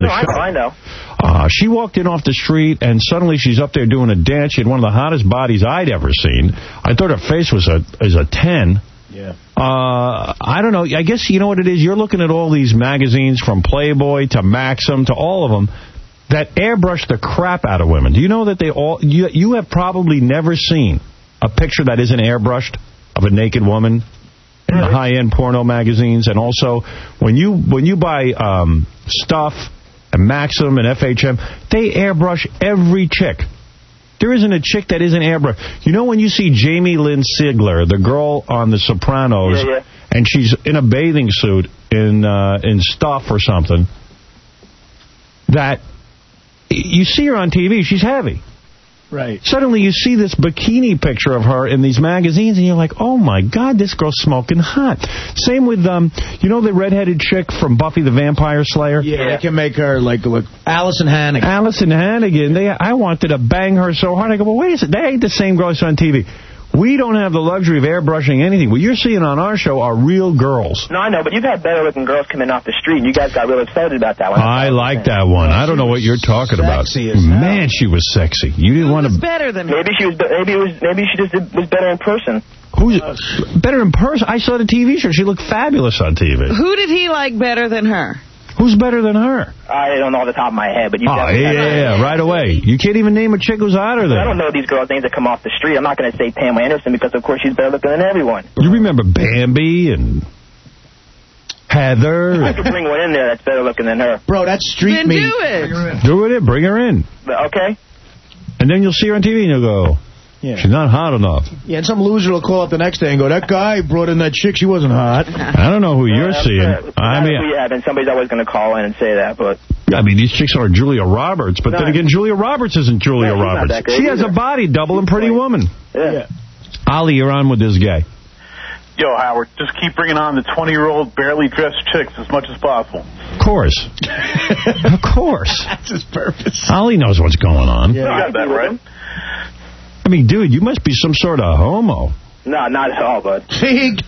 show. I know. She walked in off the street, and suddenly she's up there doing a dance. She had one of the hottest bodies I'd ever seen. I thought her face was a 10. Yeah. I don't know. I guess you know what it is? You're looking at all these magazines from Playboy to Maxim to all of them that airbrush the crap out of women. Do you know that they all... You have probably never seen a picture that isn't airbrushed of a naked woman in the high-end porno magazines. And also, when you buy stuff and Maxim and FHM, they airbrush every chick. There isn't a chick that isn't airbrushed. You know when you see Jamie Lynn Sigler, the girl on The Sopranos, and she's in a bathing suit in stuff or something, that you see her on TV, she's heavy. Right. Suddenly you see this bikini picture of her in these magazines, and you're like, oh, my God, this girl's smoking hot. Same with, you know the redheaded chick from Buffy the Vampire Slayer? Yeah, they can make her, like, look, Allison Hannigan. Allison Hannigan. I wanted to bang her so hard. I go, well, wait a second, they ain't the same girl that's on TV. We don't have the luxury of airbrushing anything. What you're seeing on our show are real girls. No, I know, but you've had better-looking girls come in off the street, and you guys got real excited about that one. I like that one. I don't know what you're talking about. Man, she was sexy. You didn't want to... better than her. Maybe she just was better in person. Who's better in person? I saw the TV show. She looked fabulous on TV. Who did he like better than her? Who's better than her? I don't know off the top of my head, but you... right away. You can't even name a chick who's hotter than her. I don't know these girls' names that come off the street. I'm not going to say Pamela Anderson because, of course, she's better looking than everyone. You remember Bambi and Heather? I could bring one in there that's better looking than her. Bro, that's street meat. Do it. Do it in. Bring her in. Okay. And then you'll see her on TV and you'll go... Yeah. She's not hot enough. Yeah, and some loser will call up the next day and go, that guy brought in that chick, she wasn't hot. I don't know who you're seeing. And somebody's always going to call in and say that, but... I mean, these chicks are Julia Roberts, but then again, Julia Roberts isn't Julia Roberts. She has a body double in Pretty Woman. Yeah. Ollie, you're on with this guy. Yo, Howard, just keep bringing on the 20-year-old barely dressed chicks as much as possible. Of course. Of course. That's his purpose. Ollie knows what's going on. Yeah, you got that right. I mean, dude, you must be some sort of homo. No, not at all, bud. Pig.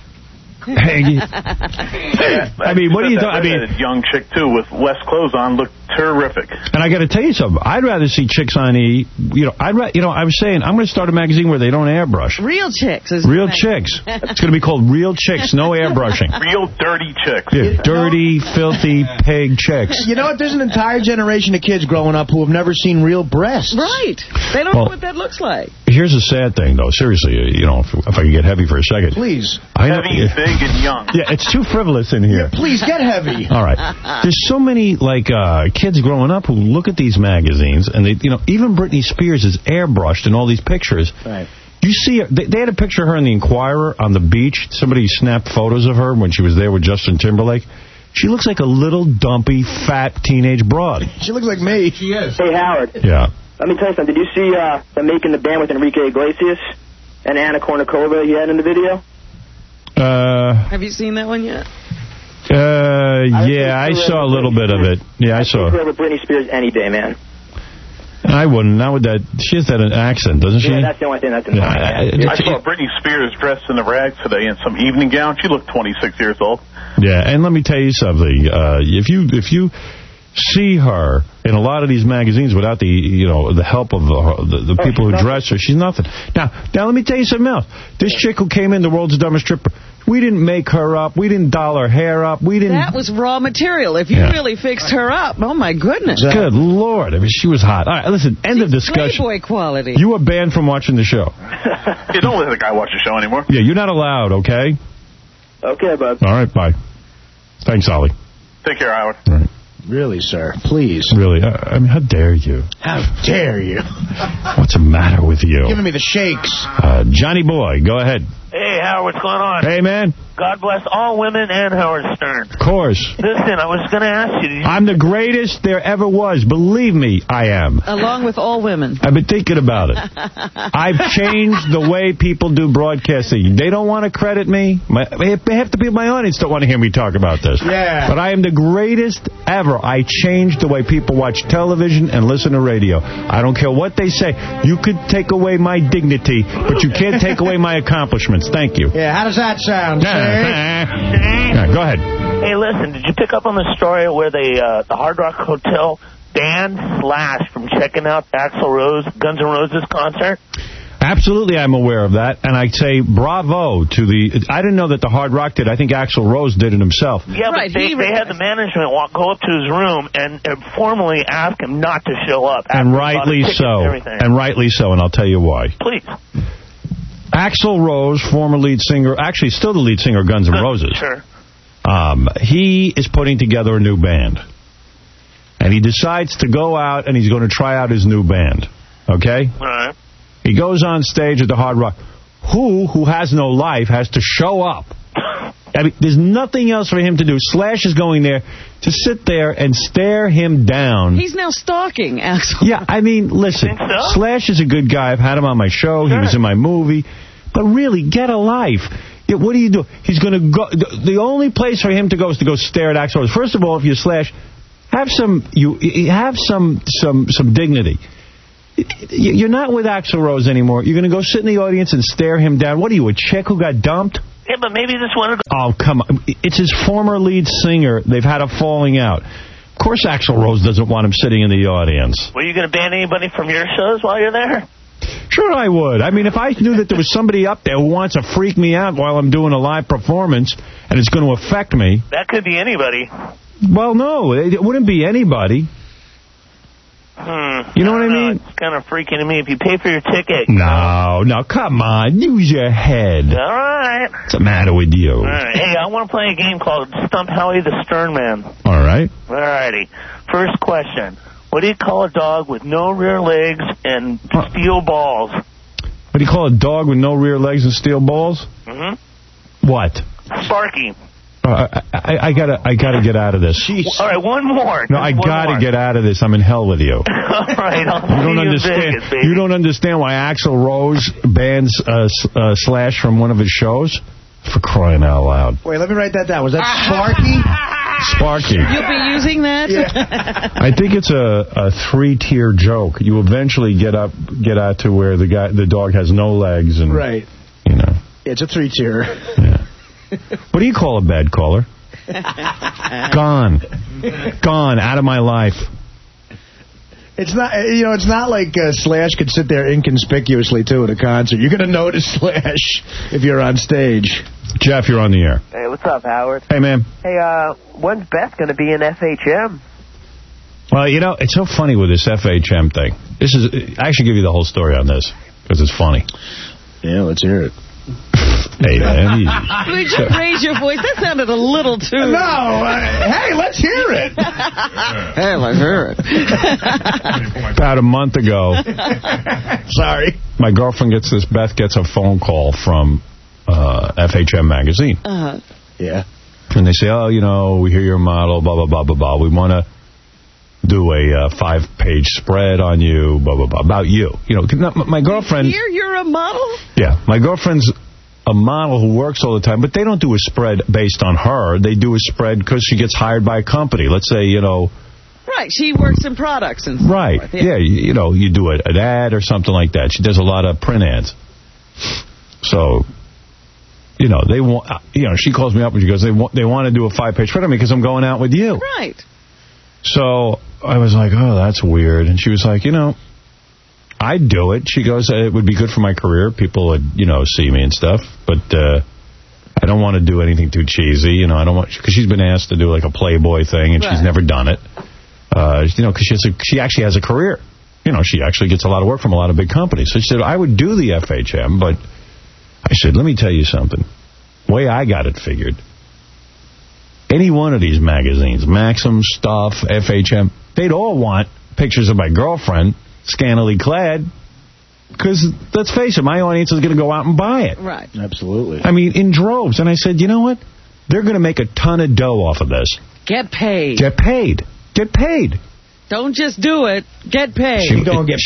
I mean, what do you talking? I mean, a young chick too with less clothes on looked terrific. And I got to tell you something. I'd rather see chicks on I was saying I'm going to start a magazine where they don't airbrush. Real chicks. Real chicks. It's going to be called Real Chicks, no airbrushing. Real dirty chicks. Yeah, dirty, filthy pig chicks. You know what? There's an entire generation of kids growing up who have never seen real breasts. Right. They don't know what that looks like. Here's a sad thing, though. Seriously, if I could get heavy for a second. Please. Heavy, big, and young. Yeah, it's too frivolous in here. Yeah, please, get heavy. All right. There's so many, kids growing up who look at these magazines, and they, even Britney Spears is airbrushed in all these pictures. Right. You see her, they had a picture of her in the Inquirer on the beach. Somebody snapped photos of her when she was there with Justin Timberlake. She looks like a little, dumpy, fat teenage broad. She looks like me. She is. Hey, Howard. Yeah. Let me tell you something. Did you see them making the band with Enrique Iglesias and Anna Kournikova he had in the video? Have you seen that one yet? Yeah, I saw a little bit of it. Yeah, I saw. I'd take her with Britney Spears any day, man. I wouldn't. Not with that. She has that accent, doesn't she? Yeah, that's the only thing that's annoying. I saw Britney Spears dressed in a rags today in some evening gown. She looked 26 years old. Yeah, and let me tell you something. If you see her in a lot of these magazines without the help of the people who dress her, she's nothing. Now let me tell you something else. This chick who came in, the world's dumbest stripper, we didn't make her up. We didn't doll her hair up. We didn't. That was raw material. If you really fixed her up, oh my goodness. Good Lord. I mean, she was hot. All right, listen, end of discussion. Playboy quality. You were banned from watching the show. You don't let the guy watch the show anymore. Yeah, you're not allowed, okay? Okay, bud. All right, bye. Thanks, Ollie. Take care, Howard. All right. Really, sir? Please. Really? I mean, how dare you? How dare you? What's the matter with you? Giving me the shakes. Johnny Boy, go ahead. Hey, Howard, what's going on? Hey, man. God bless all women and Howard Stern. Of course. Listen, I was going to ask you... I'm the greatest there ever was. Believe me, I am. Along with all women. I've been thinking about it. I've changed the way people do broadcasting. They don't want to credit me. Half the people in my audience don't want to hear me talk about this. Yeah. But I am the greatest ever. I changed the way people watch television and listen to radio. I don't care what they say. You could take away my dignity, but you can't take away my accomplishments. Thank you. Yeah, how does that sound, sir? Yeah, go ahead. Hey, listen, did you pick up on the story where the Hard Rock Hotel banned Slash from checking out Axl Rose, Guns N' Roses concert? Absolutely, I'm aware of that, and I'd say bravo to the... I didn't know that the Hard Rock did. I think Axl Rose did it himself. Yeah, but they had the management go up to his room and formally ask him not to show up. And rightly so. And rightly so, and I'll tell you why. Please. Axl Rose, former lead singer, actually still the lead singer of Guns N' Roses. Sure. He is putting together a new band. And he decides to go out and he's going to try out his new band. Okay? All right. He goes on stage at the Hard Rock. Who has no life, has to show up. I mean, there's nothing else for him to do. Slash is going there to sit there and stare him down. He's now stalking Axl. Yeah, I mean, listen, You think so? Slash is a good guy. I've had him on my show. Sure. He was in my movie. But really, get a life. Yeah, what do you do? He's going to go. The only place for him to go is to go stare at Axl Rose. First of all, if you're Slash, have some dignity. You're not with Axl Rose anymore. You're going to go sit in the audience and stare him down. What are you, a chick who got dumped? Yeah, but maybe this one... Oh, come on. It's his former lead singer. They've had a falling out. Of course Axl Rose doesn't want him sitting in the audience. Were you going to ban anybody from your shows while you're there? Sure I would. I mean, if I knew that there was somebody up there who wants to freak me out while I'm doing a live performance and it's going to affect me... That could be anybody. Well, no, it wouldn't be anybody. You know what I mean? It's kind of freaking to me if you pay for your ticket. No, come on. Use your head. All right. What's the matter with you? All right. Hey, I want to play a game called Stump Howie the Stern Man. All right. All righty. First question. What do you call a dog with no rear legs and steel balls? What do you call a dog with no rear legs and steel balls? Mm-hmm. What? Sparky. I gotta get out of this. Jeez. All right, one more. No, I gotta get out of this. I'm in hell with you. All right, You don't understand why Axl Rose bans Slash from one of his shows? For crying out loud. Wait, let me write that down. Was that Sparky? Sparky. You'll be using that? Yeah. I think it's a 3-tier joke. You eventually get out to where the dog has no legs and right. You know. It's a 3-tier. Yeah. What do you call a bad caller? Gone, out of my life. It's not, it's not like Slash could sit there inconspicuously, too, at a concert. You're going to notice Slash if you're on stage. Jeff, you're on the air. Hey, what's up, Howard? Hey, man. Hey, when's Beth going to be in FHM? Well, it's so funny with this FHM thing. I should give you the whole story on this, because it's funny. Yeah, let's hear it. Hey, man. Would you raise your voice? That sounded a little too... No, hey, let's hear it. Hey, let's hear it. About a month ago. Sorry. My girlfriend Beth gets a phone call from FHM magazine. Yeah. And they say, we hear you're a model, blah, blah, blah, blah, blah. We want to do a 5-page spread on you, blah, blah, blah, about you. My girlfriend... Here you're a model? Yeah. My girlfriend's a model who works all the time, but they don't do a spread based on her. They do a spread because she gets hired by a company. Let's say, Right. She works in products and stuff. Right. Like that. Yeah. You do an ad or something like that. She does a lot of print ads. So... they want. She calls me up and she goes, they want to do a 5-page spread on me because I'm going out with you. Right. So I was like, oh, that's weird. And she was like, I'd do it. She goes, it would be good for my career. People would, see me and stuff. But I don't want to do anything too cheesy. I don't want, because she's been asked to do like a Playboy thing and she's never done it. Because she actually has a career. She actually gets a lot of work from a lot of big companies. So she said, I would do the FHM, but I said, let me tell you something. The way I got it figured, any one of these magazines, Maxim, Stuff, FHM, they'd all want pictures of my girlfriend scantily clad because, let's face it, my audience is going to go out and buy it. Right. Absolutely. I mean, in droves. And I said, you know what? They're going to make a ton of dough off of this. Get paid. Get paid. Get paid. Don't just do it. Get paid. She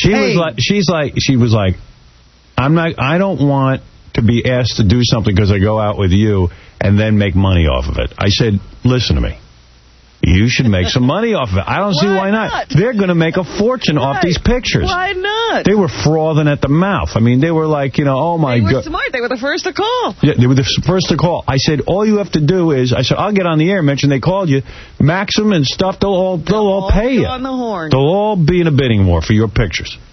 was like, I don't want to be asked to do something because I go out with you and then make money off of it. I said, listen to me. You should make some money off of it. I don't see why not. They're going to make a fortune off these pictures. Why not? They were frothing at the mouth. I mean, they were like, oh, my God. They were smart. They were the first to call. Yeah, they were the first to call. I said, all you have to do is, I said, I'll get on the air and mention they called you. Maxim and stuff, they'll all pay you. On the horn. They'll all be in a bidding war for your pictures.